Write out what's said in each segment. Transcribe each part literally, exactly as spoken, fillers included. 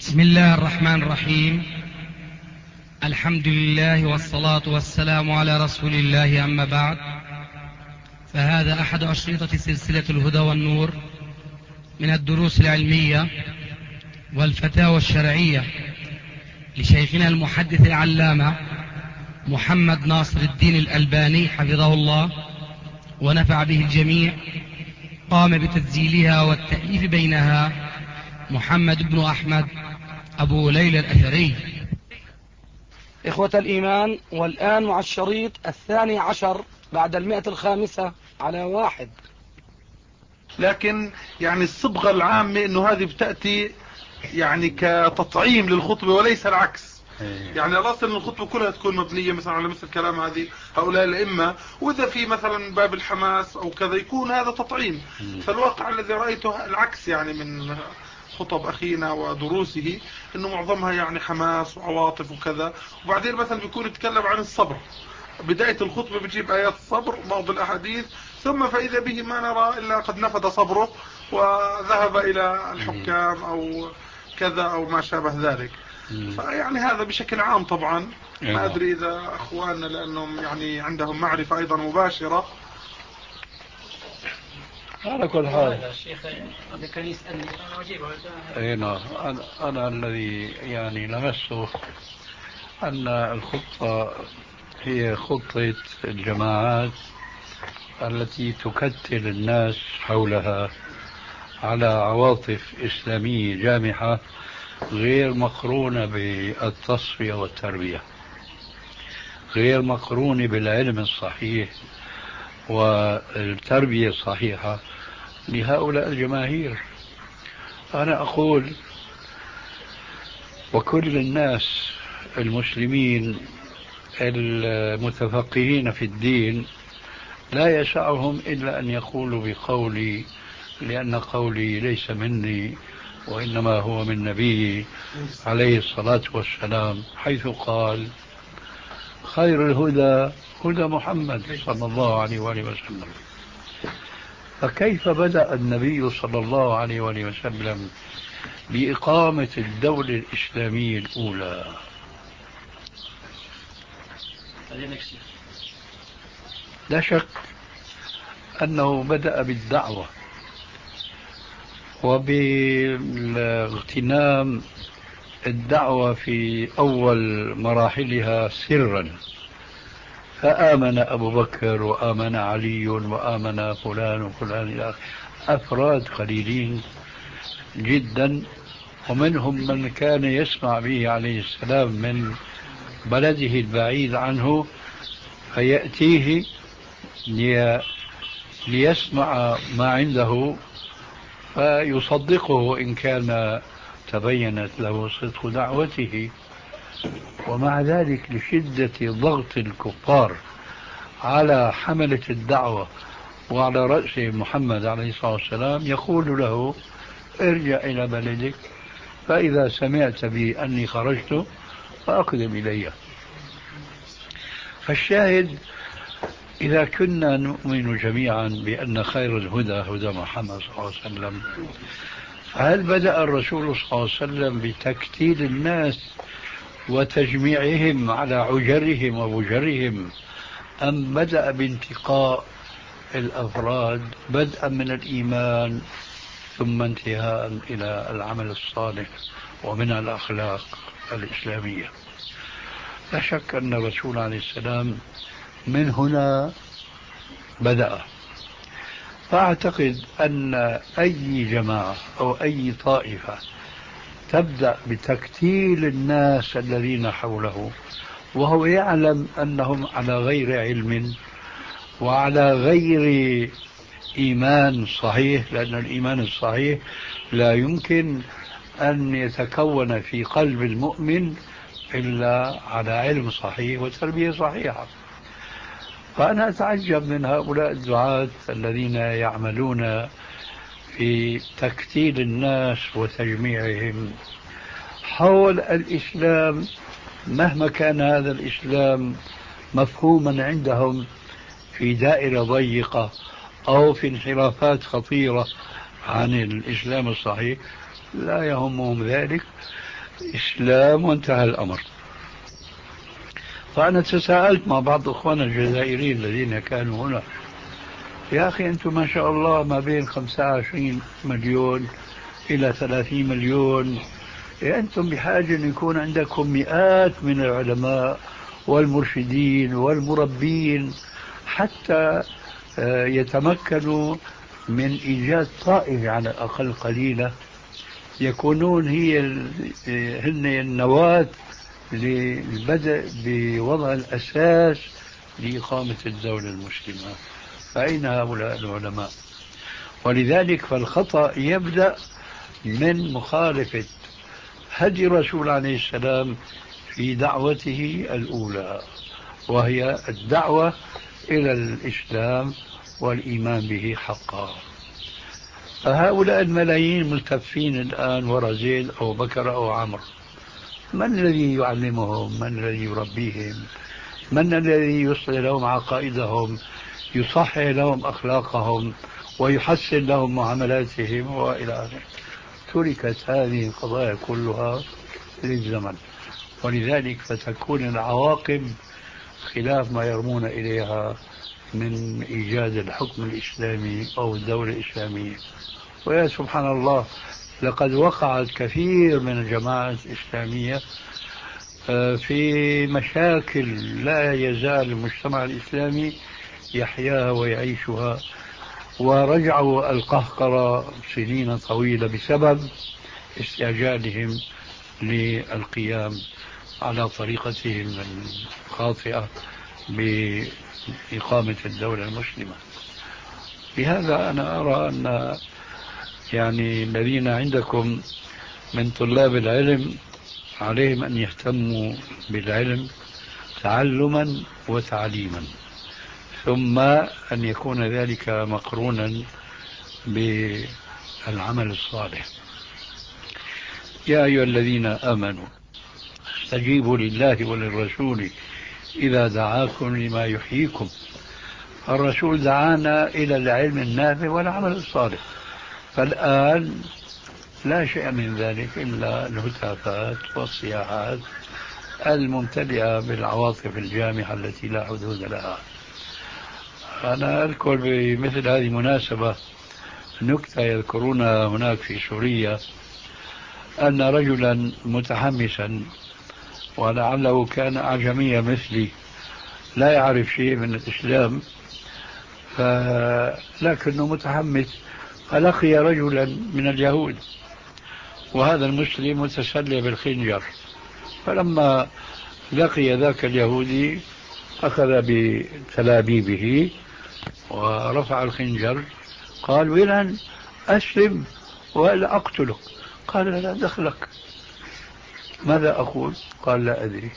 بسم الله الرحمن الرحيم. الحمد لله والصلاة والسلام على رسول الله، أما بعد، فهذا أحد أشرطة سلسلة الهدى والنور من الدروس العلمية والفتاوى الشرعية لشيخنا المحدث العلامة محمد ناصر الدين الألباني حفظه الله ونفع به الجميع. قام بتسجيلها والتأليف بينها محمد بن أحمد أبو ليلى الأثري. إخوة الإيمان، والآن مع الشريط الثاني عشر بعد المئة الخامسة على واحد. لكن يعني الصبغة العامة انه هذه بتأتي يعني كتطعيم للخطبة وليس العكس. يعني الاصل ان الخطبة كلها تكون مبنية مثلا على مثل كلام هذه هؤلاء الائمة، واذا في مثلا باب الحماس او كذا يكون هذا تطعيم. فالواقع الذي رأيته العكس يعني من خطب اخينا ودروسه، انه معظمها يعني حماس وعواطف وكذا. وبعدين مثلا بيكون يتكلم عن الصبر، بداية الخطبة بتجيب آيات الصبر بعض الأحاديث، ثم فإذا به ما نرى إلا قد نفد صبره وذهب إلى الحكام أو كذا أو ما شابه ذلك. فيعني هذا بشكل عام طبعا. ما أدري إذا أخواننا لأنهم يعني عندهم معرفة أيضا مباشرة. على كل حال الشيخ إذا كان يسألني أنا أجيبه. أي نعم، أنا, أنا الذي يعني لمسته أن الخطة هي خطة الجماعات التي تكتل الناس حولها على عواطف إسلامية جامحة غير مقرونة بالتصفية والتربية، غير مقرونة بالعلم الصحيح والتربية الصحيحة لهؤلاء الجماهير. أنا أقول وكل الناس المسلمين المتفقهين في الدين لا يسعهم إلا أن يقولوا بقولي، لأن قولي ليس مني وإنما هو من نبي عليه الصلاة والسلام، حيث قال: خير الهدى هدى محمد صلى الله عليه وآله وسلم. فكيف بدأ النبي صلى الله عليه وآله وسلم بإقامة الدولة الإسلامية الأولى؟ لا شك أنه بدأ بالدعوة وباغتنام الدعوة في أول مراحلها سرا، فآمن أبو بكر وآمن علي وآمن فلان وفلان إلى أفراد قليلين جدا، ومنهم من كان يسمع به عليه السلام من بلده البعيد عنه فيأتيه ليسمع ما عنده فيصدقه إن كان تبينت له صدق دعوته. ومع ذلك لشدة ضغط الكفار على حملة الدعوة وعلى رأسه محمد عليه الصلاة والسلام يقول له: ارجع إلى بلدك، فإذا سمعت بي أني خرجت فأقدم إلي. فالشاهد، إذا كنا نؤمن جميعا بأن خير الهدى هدى محمد صلى الله عليه وسلم، فهل بدأ الرسول صلى الله عليه وسلم بتكتيل الناس وتجميعهم على عجرهم وبجرهم، أم بدأ بانتقاء الأفراد بدءا من الإيمان ثم انتهاء إلى العمل الصالح ومن الأخلاق الإسلامية؟ لا شك أن الرسول عليه السلام من هنا بدأ. فأعتقد أن أي جماعة أو أي طائفة تبدأ بتكتيل الناس الذين حوله وهو يعلم أنهم على غير علم وعلى غير إيمان صحيح، لأن الإيمان الصحيح لا يمكن أن يتكون في قلب المؤمن إلا على علم صحيح وتربية صحيحة. فأنا أتعجب من هؤلاء الدعاة الذين يعملون في تكتيل الناس وتجميعهم حول الإسلام، مهما كان هذا الإسلام مفهوما عندهم في دائرة ضيقة أو في انحرافات خطيرة عن الإسلام الصحيح، لا يهمهم ذلك، إسلام وانتهى الأمر. فأنا تساءلت مع بعض أخواننا الجزائريين الذين كانوا هنا، يا أخي أنتم ما شاء الله ما بين خمسة وعشرين مليون إلى ثلاثين مليون، أنتم بحاجة أن يكون عندكم مئات من العلماء والمرشدين والمربين حتى يتمكنوا من إيجاد طائفة على الأقل قليلة يكونون هي هن النواة للبدء بوضع الأساس لإقامة الدولة المسلمة. فأين هؤلاء العلماء؟ ولذلك فالخطأ يبدأ من مخالفة هدي الرسول عليه السلام في دعوته الأولى، وهي الدعوة إلى الإسلام والإيمان به حقا. فهؤلاء الملايين ملتفين الآن وراء زيد أو بكر أو عمرو، من الذي يعلمهم؟ من الذي يربيهم؟ من الذي يصلح لهم عقائدهم، يصحح لهم أخلاقهم، ويحسن لهم معاملاتهم وإلى آخره؟ تركت هذه القضايا كلها للزمن، ولذلك فتكون العواقب خلاف ما يرمون إليها من إيجاد الحكم الإسلامي أو الدولة الإسلامية. ويا سبحان الله، لقد وقعت كثير من الجماعات الإسلامية في مشاكل لا يزال المجتمع الإسلامي يحياها ويعيشها، ورجعوا القهقرة سنين طويلة بسبب استعجالهم للقيام على طريقتهم الخاطئة بإقامة الدولة المسلمة. لهذا أنا أرى أن يعني الذين عندكم من طلاب العلم عليهم أن يهتموا بالعلم تعلما وتعليما، ثم أن يكون ذلك مقرونا بالعمل الصالح. يا أيها الذين آمنوا استجيبوا لله وللرسول إذا دعاكم لما يحييكم. الرسول دعانا إلى العلم النافع والعمل الصالح، فالآن لا شيء من ذلك إلا الهتافات والصياحات الممتلئة بالعواطف الجامحة التي لا حدود لها. أنا أذكر بمثل هذه المناسبة نكتة يذكرونها هناك في سوريا، أن رجلا متحمسا ولعله كان أعجميا مثلي لا يعرف شيء من الإسلام، لكنه متحمس، فلقي رجلا من اليهود، وهذا المسلم متسلى بالخنجر، فلما لقي ذاك اليهودي أخذ بتلابيبه ورفع الخنجر، قال: ويلا أسلم ولا أقتلك. قال: لا دخلك. ماذا أقول؟ قال: لا أدري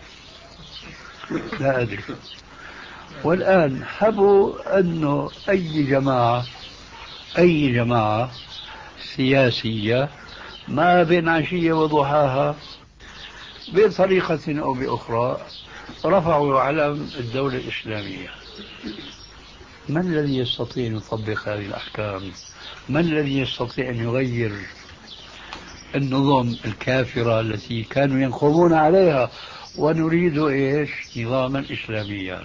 لا أدري. والآن حبوا أنه أي جماعة أي جماعة سياسية ما بين عشية وضحاها بطريقة أو بأخرى رفعوا علم الدولة الإسلامية. من الذي يستطيع أن يطبق هذه الأحكام؟ من الذي يستطيع أن يغير النظم الكافرة التي كانوا ينقضون عليها؟ ونريد إيش؟ نظاما إسلاميا.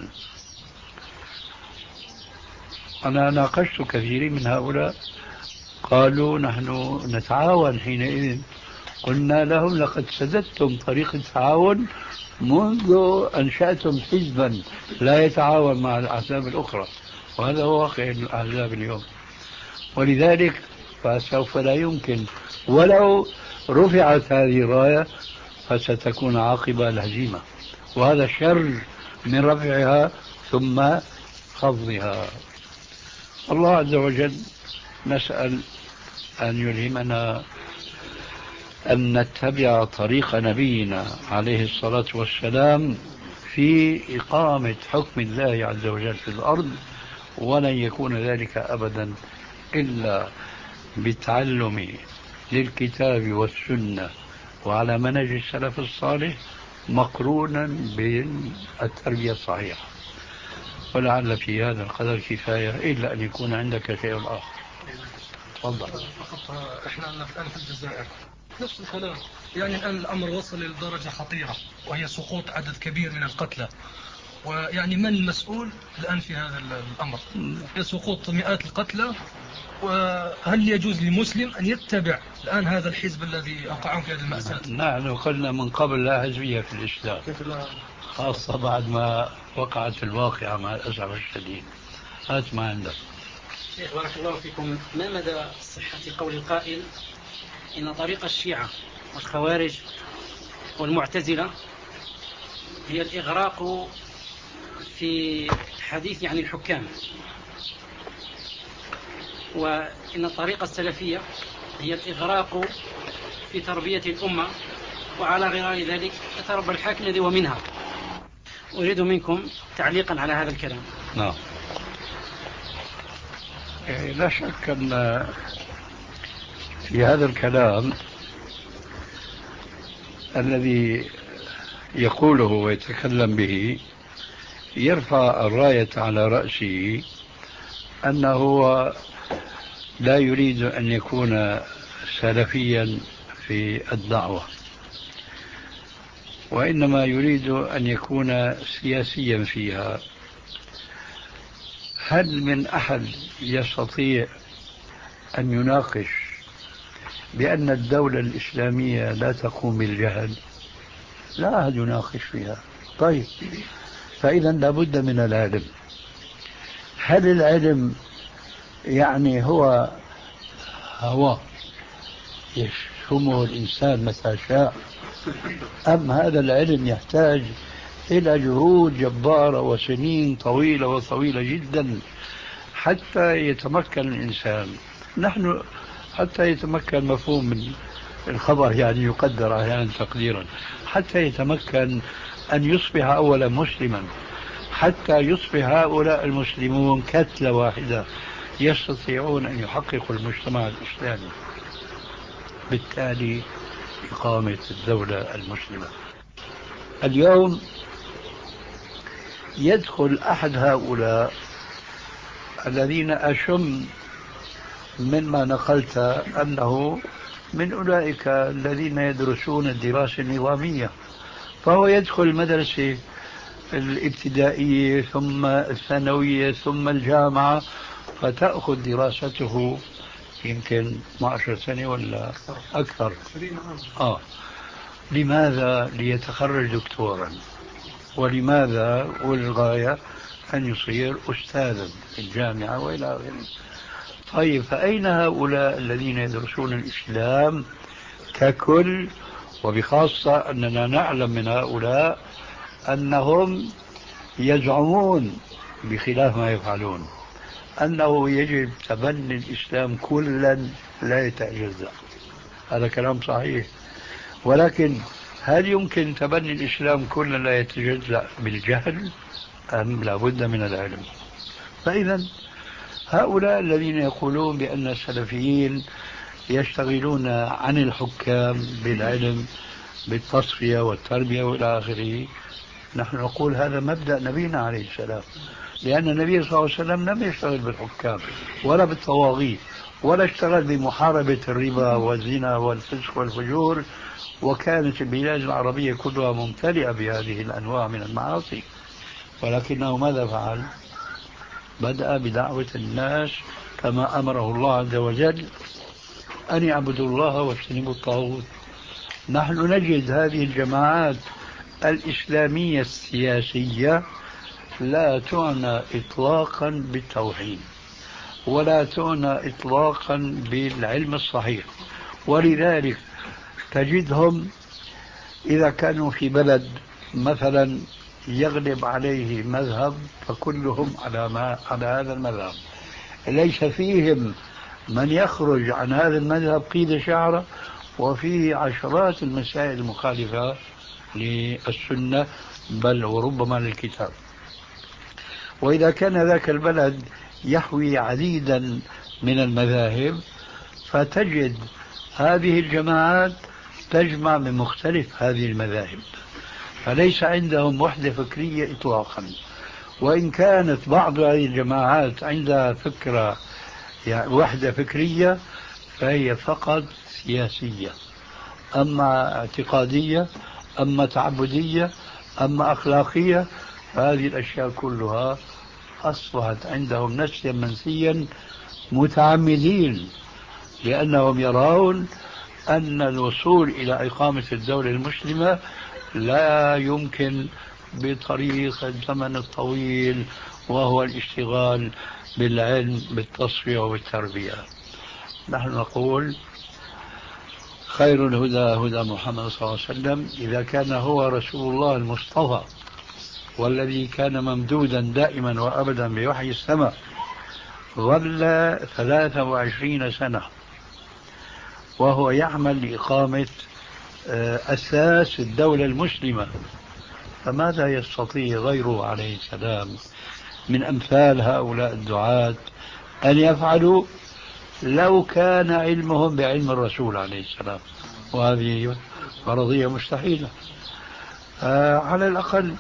أنا ناقشت كثيرين من هؤلاء، قالوا: نحن نتعاون حينئذ. قلنا لهم: لقد سددتم طريق التعاون منذ أنشأتم حزبا لا يتعاون مع الأحزاب الأخرى، وهذا هو واقع الأحزاب اليوم. ولذلك فسوف لا يمكن، ولو رفعت هذه الراية فستكون عاقبة الهزيمة، وهذا شر من رفعها ثم خفضها. الله عز وجل نسأل أن يلهمنا أن نتبع طريق نبينا عليه الصلاة والسلام في إقامة حكم الله عز وجل في الأرض، ولن يكون ذلك أبدا إلا بالتعلم للكتاب والسنة وعلى منهج السلف الصالح مقرونا بالتربية الصحيحة. ولعل في هذا القدر كفاية، إلا أن يكون عندك شيء آخر. تفضل. احنا الآن في الجزائر نفس الكلام. يعني الآن الأمر وصل لدرجة خطيرة وهي سقوط عدد كبير من القتلى، ويعني من المسؤول الآن في هذا الأمر؟ سقوط مئات القتلى، وهل يجوز لمسلم أن يتبع الآن هذا الحزب الذي أوقعهم في هذه المأساة؟ نحن قلنا من قبل لا حزبية في الإسلام، خاصة بعد ما وقعت الواقعة مع الأسف الشديد. هات ما عندك. شيخ بارك الله فيكم، ما مدى صحة قول القائل إن طريق الشيعة والخوارج والمعتزلة هي الإغراق في الحديث عن الحكام، وإن الطريقة السلفية هي الإغراق في تربية الأمة، وعلى غير ذلك يتربى الحاكم الذي ومنها؟ أريد منكم تعليقا على هذا الكلام. نعم. لا شك أن في هذا الكلام الذي يقوله ويتكلم به يرفع الراية على رأسه أنه لا يريد أن يكون سلفيا في الدعوة، وإنما يريد أن يكون سياسيا فيها. هل من أحد يستطيع أن يناقش بأن الدولة الإسلامية لا تقوم بالجهل؟ لا أحد يناقش فيها. طيب، فإذا لابد من العلم. هل العلم يعني هو هو يشمه الإنسان متى شاء، أم هذا العلم يحتاج إلى جهود جبارة وسنين طويلة وطويلة جدا حتى يتمكن الإنسان؟ نحن حتى يتمكن مفهوم من الخبر، يعني يقدر أحيانا تقديرا، حتى يتمكن أن يصبح أولا مسلما، حتى يصبح هؤلاء المسلمون كتلة واحدة يستطيعون أن يحققوا المجتمع الإسلامي، بالتالي إقامة الدولة المسلمة. اليوم يدخل أحد هؤلاء الذين أشم مما نقلت أنه من أولئك الذين يدرسون الدراسة النظامية، فهو يدخل المدرسة الابتدائية ثم الثانوية ثم الجامعة، فتأخذ دراسته يمكن اثنتي عشرة سنة ولا أكثر. آه. لماذا؟ ليتخرج دكتورا. ولماذا؟ والغاية أن يصير أستاذا في الجامعة وإلى آخره. طيب، فأين هؤلاء الذين يدرسون الإسلام ككل؟ وبخاصة أننا نعلم من هؤلاء أنهم يزعمون بخلاف ما يفعلون أنه يجب تبني الإسلام كلا لا يتجزأ. هذا كلام صحيح، ولكن هل يمكن تبني الإسلام كلا لا يتجزأ بالجهل أم لا بد من العلم؟ فإذا هؤلاء الذين يقولون بأن السلفيين يشتغلون عن الحكام بالعلم بالتصفية والتربية وإلى آخره، نحن نقول هذا مبدأ نبينا عليه السلام، لأن النبي صلى الله عليه وسلم لم يشتغل بالحكام ولا بالطواغيت، ولا اشتغل بمحاربة الربا والزنا والفسق والفجور، وكانت البلاد العربية كلها ممتلئة بهذه الأنواع من المعاصي. ولكنه ماذا فعل؟ بدأ بدعوة الناس كما أمره الله عز وجل أن يعبدوا الله واجتنبوا الطاغوت. نحن نجد هذه الجماعات الإسلامية السياسية لا تعنى إطلاقا بالتوحيد، ولا تعنى إطلاقا بالعلم الصحيح، ولذلك تجدهم إذا كانوا في بلد مثلا يغلب عليه مذهب فكلهم على, ما على هذا المذهب، ليس فيهم من يخرج عن هذا المذهب قيد شعره، وفيه عشرات المسائل المخالفة للسنة بل وربما للكتاب. وإذا كان ذاك البلد يحوي عديدا من المذاهب فتجد هذه الجماعات تجمع من مختلف هذه المذاهب، فليس عندهم وحدة فكرية إطلاقا. وإن كانت بعض هذه الجماعات عندها فكرة يعني وحدة فكرية فهي فقط سياسية، أما اعتقادية، أما تعبدية، أما أخلاقية، هذه الأشياء كلها أصبحت عندهم نسيا منسيا متعمدين، لأنهم يرون أن الوصول إلى إقامة الدولة المسلمة لا يمكن بطريق الزمن الطويل، وهو الاشتغال بالعلم بالتصفية والتربية. نحن نقول خير الهدى هدى محمد صلى الله عليه وسلم، إذا كان هو رسول الله المصطفى والذي كان ممدودا دائما وأبدا بوحي السماء، ظل ثلاثة وعشرين سنة وهو يعمل لإقامة أساس الدولة المسلمة، فماذا يستطيع غيره عليه السلام من أمثال هؤلاء الدعاة أن يفعلوا لو كان علمهم بعلم الرسول عليه السلام؟ وهذه فرضية مستحيلة. على الأقل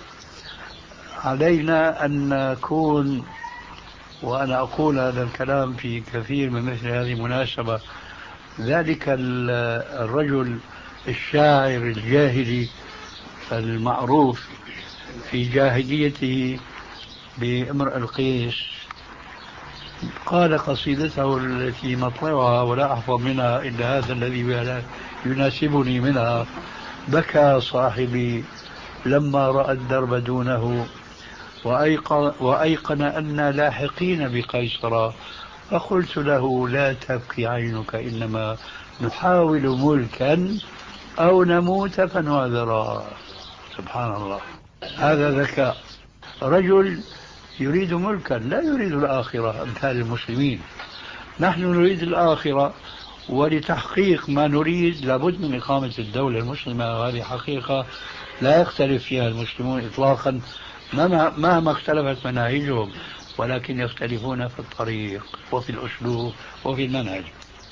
علينا أن نكون، وأنا أقول هذا الكلام في كثير من مثل هذه المناسبة، ذلك الرجل الشاعر الجاهلي المعروف في جاهليته بامرئ القيس قال قصيدته التي مطلعها ولا أحفظ منها إلا هذا الذي يناسبني منها: بكى صاحبي لما رأى الدرب دونه وأيقن, وأيقن أن لاحقين بقيصر، فقلت له لا تبكي عينك إنما نحاول ملكا أو نموت فنعذرا. سبحان الله، هذا ذكاء رجل يريد ملكا لا يريد الآخرة أمثال المسلمين. نحن نريد الآخرة، ولتحقيق ما نريد لابد من إقامة الدولة المسلمة، وهذه حقيقة لا يختلف فيها المسلمون إطلاقا مهما اختلفت مناهجهم، ولكن يختلفون في الطريق وفي الأسلوب وفي المنهج.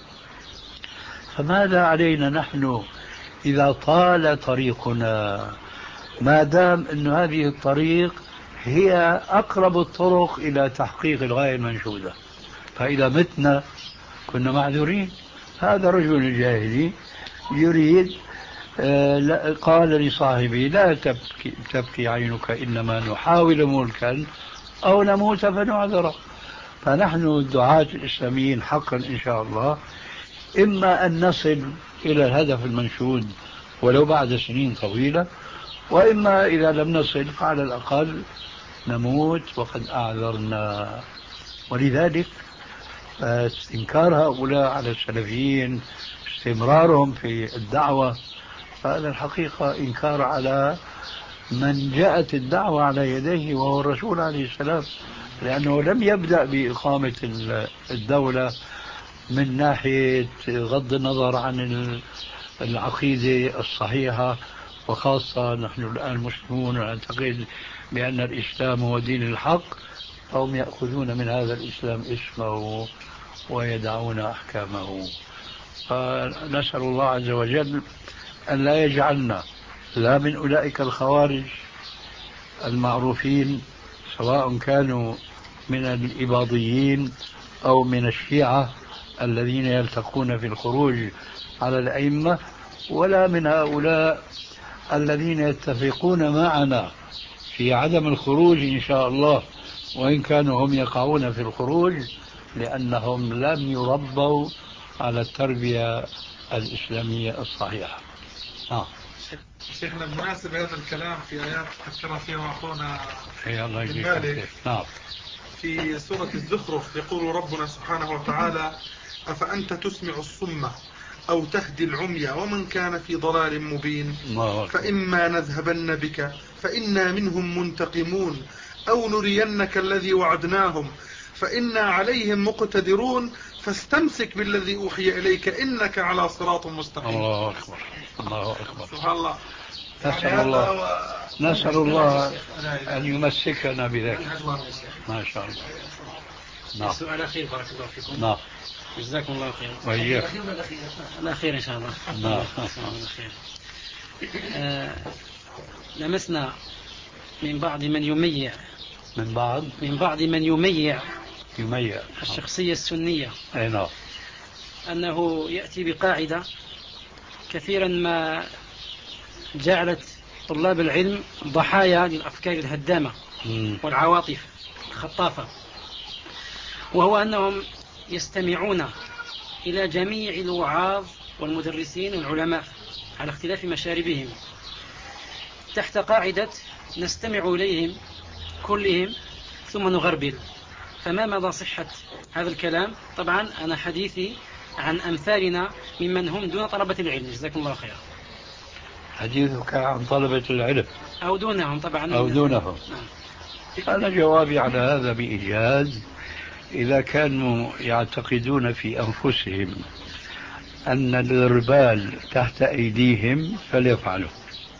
فماذا علينا نحن إذا طال طريقنا، ما دام أن هذه الطريق هي أقرب الطرق إلى تحقيق الغاية المنشودة؟ فإذا متنا كنا معذورين. هذا رجل جاهلي يريد آه قال لصاحبه لا تبكي, تبكي عينك إنما نحاول ملكا أو نموت فنعذر. فنحن الدعاة الإسلاميين حقا إن شاء الله إما أن نصل إلى الهدف المنشود ولو بعد سنين طويلة، وإما إذا لم نصل فعلى الأقل نموت وقد أعذرنا. ولذلك استنكار هؤلاء على السلفيين، استمرارهم في الدعوة، هذا الحقيقة إنكار على من جاءت الدعوة على يديه وهو الرسول عليه السلام، لأنه لم يبدأ بإقامة الدولة من ناحية غض النظر عن العقيدة الصحيحة، وخاصة نحن الآن مسلمون نعتقد بأن الإسلام هو دين الحق، هم يأخذون من هذا الإسلام اسمه ويدعون أحكامه. فنسأل الله عز وجل أن لا يجعلنا لا من أولئك الخوارج المعروفين سواء كانوا من الإباضيين أو من الشيعة الذين يلتقون في الخروج على الأئمة، ولا من هؤلاء الذين يتفقون معنا في عدم الخروج إن شاء الله، وإن كانوا هم يقعون في الخروج لأنهم لم يربوا على التربية الإسلامية الصحيحة. آه. شيخنا بمناسبة هذا الكلام في آيات فكر فيها أخونا مالك نعم في سورة الزخرف يقول ربنا سبحانه وتعالى: أفأنت تسمع الصم أو تهدي العمي ومن كان في ضلال مبين فإما نذهبن بك فإنا منهم منتقمون أو نرينك الذي وعدناهم فإنا عليهم مقتدرون فاستمسك بالذي أوحي إليك إنك على صراط مستقيم. الله أكبر الله أكبر. سبحان الله. نسأل الله نسأل الله أن يمسكنا بذلك. ما شاء الله. نعم. السؤال الأخير بارك الله فيكم. نعم. جزاكم الله خير. وإياك. الأخير إن شاء الله. نعم. آه لمسنا من بعض من يميع من بعض من بعض من يميع يميع الشخصية السنية أي نعم أنه يأتي بقاعدة كثيرا ما جعلت طلاب العلم ضحايا للأفكار الهدامة والعواطف الخطافة، وهو أنهم يستمعون إلى جميع الوعاظ والمدرسين والعلماء على اختلاف مشاربهم تحت قاعدة نستمع إليهم كلهم ثم نغربل. فما مدى صحة هذا الكلام؟ طبعا أنا حديثي عن أمثالنا ممن هم دون طلبة العلم، جزاكم الله خيرا. حديثك عن طلبة العلم أو دونهم طبعا أو دونهم. أنا جوابي على هذا بإيجاز: إذا كانوا يعتقدون في أنفسهم أن الغربال تحت أيديهم فليفعلوا.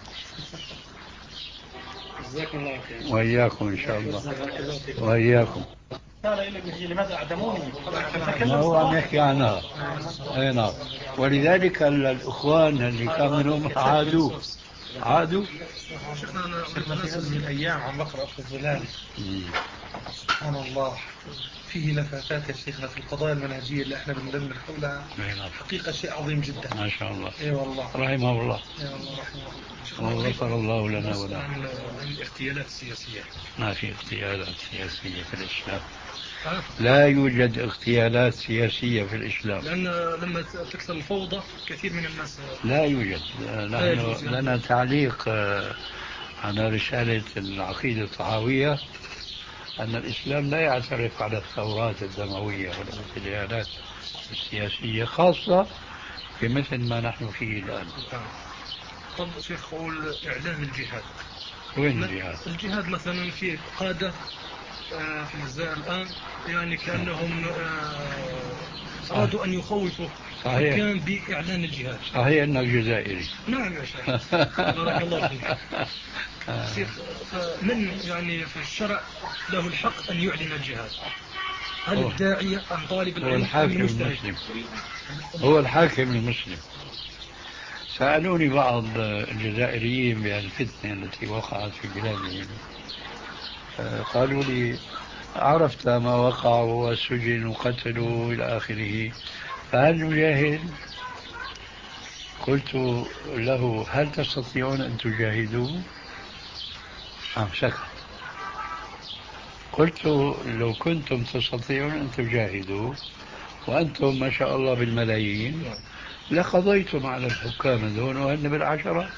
جزاكم الله خير. وإياكم إن شاء الله. وإياكم. لماذا أعدموني؟ ما هو عم يحكي عنها. أي نعم. ولذلك الإخوان اللي كانوا عادوا عادوا شيخنا أنا في هذه الأيام عم بقرأ في الظلال، سبحان الله، فيه لفتات يا شيخنا في القضايا المنهجية اللي احنا بندمر حولها. حقيقة شيء عظيم جدا ما شاء الله. اي والله رحمه الله. اي والله رحمه الله. وغفر الله لنا ولنا. عن الاغتيالات السياسية. ما في اغتيالات سياسية في الإسلام. لا يوجد اغتيالات سياسية في الإسلام. لأن لما تكثر الفوضى كثير من الناس لا يوجد. نحن لنا تعليق على رسالة العقيدة الطحاوية أن الإسلام لا يعترف على الثورات الدموية والاغتيالات السياسية، خاصة في مثل ما نحن فيه الآن. طب شيخ، قول إعلام الجهاد. وين الجهاد؟ الجهاد مثلا في قادة في الجزائر الآن يعني كأنهم أرادوا أن يخوفوا الحكام بإعلان الجهاد. صحيح أنك جزائري. نعم يا شيخ، بارك الله فيك. شيخ، فمن يعني في الشرع له الحق أن يعلن الجهاد؟ هل الداعية أم طالب العلم؟ هو الحاكم المسلم. هو الحاكم المسلم. سألوني بعض الجزائريين بهالفتنة التي وقعت في بلادهم، قالوا لي: عرفت ما وقع وسجن وقتلوا إلى آخره، فهل نجاهد؟ قلت له: هل تستطيعون أن تجاهدوا؟ آه سكت. قلت: لو كنتم تستطيعون أن تجاهدوا وأنتم ما شاء الله بالملايين لقضيتم على الحكام دون وهن بالعشرة،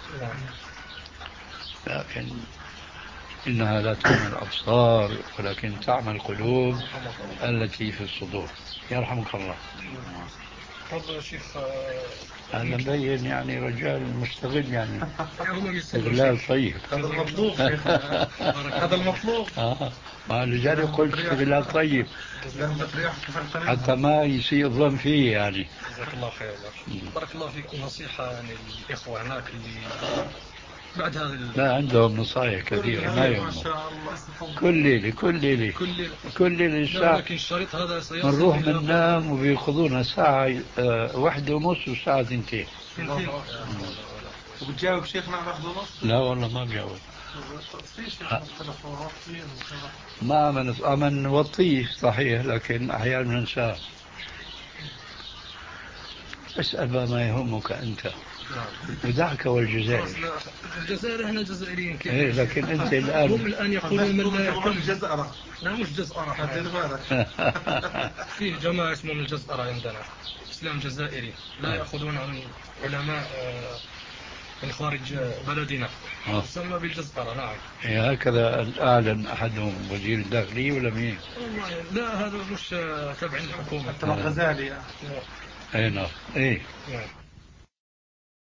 لكن إنها لا تعمل الأبصار ولكن تعمل القلوب التي في الصدور. يرحمك الله. طب شيخ، أنا مبين يعني رجال مستغل، يعني استغلال طيب. هذا المطلوب شيخ. هذا المطلوب. آه. مع الرجال قلت استغلال طيب حتى ما يصير ظن فيه يعني. جزاك الله خير. بارك الله فيك. نصيحة يعني للإخوة هناك اللي بعد هذا ال... لا عندهم نصائح كثيرة ما يهمهم. كل ليلة كل ليلة كل ليلة الساعة. لكن الشريط هذا سيصل. نروح بننام وبيأخذونا ساعة آه واحدة ونص وساعة ثنتين. وبتجاوب شيخنا على واحدة ونص؟ لا والله ما بجاوب. ما من أمن وطيه صحيح، لكن أحيانا ننساه. اسأل ما يهمك أنت ودعك والجزائر. الجزائر احنا جزائريين كيف؟ إيه لكن أنت الآن هم الآن يقولون من لا يهتم. الجزائرة. لا مش جزائرة. في جماعة اسمهم الجزائرة عندنا، إسلام جزائري، لا يأخذون عن علماء من خارج بلدنا، يسمى بالجزائرة. نعم. إيه هكذا أعلن أحدهم وزير الداخلية ولا مين؟ لا هذا مش تبع الحكومة. تبع غزالي. أي نعم. إيه. نعم.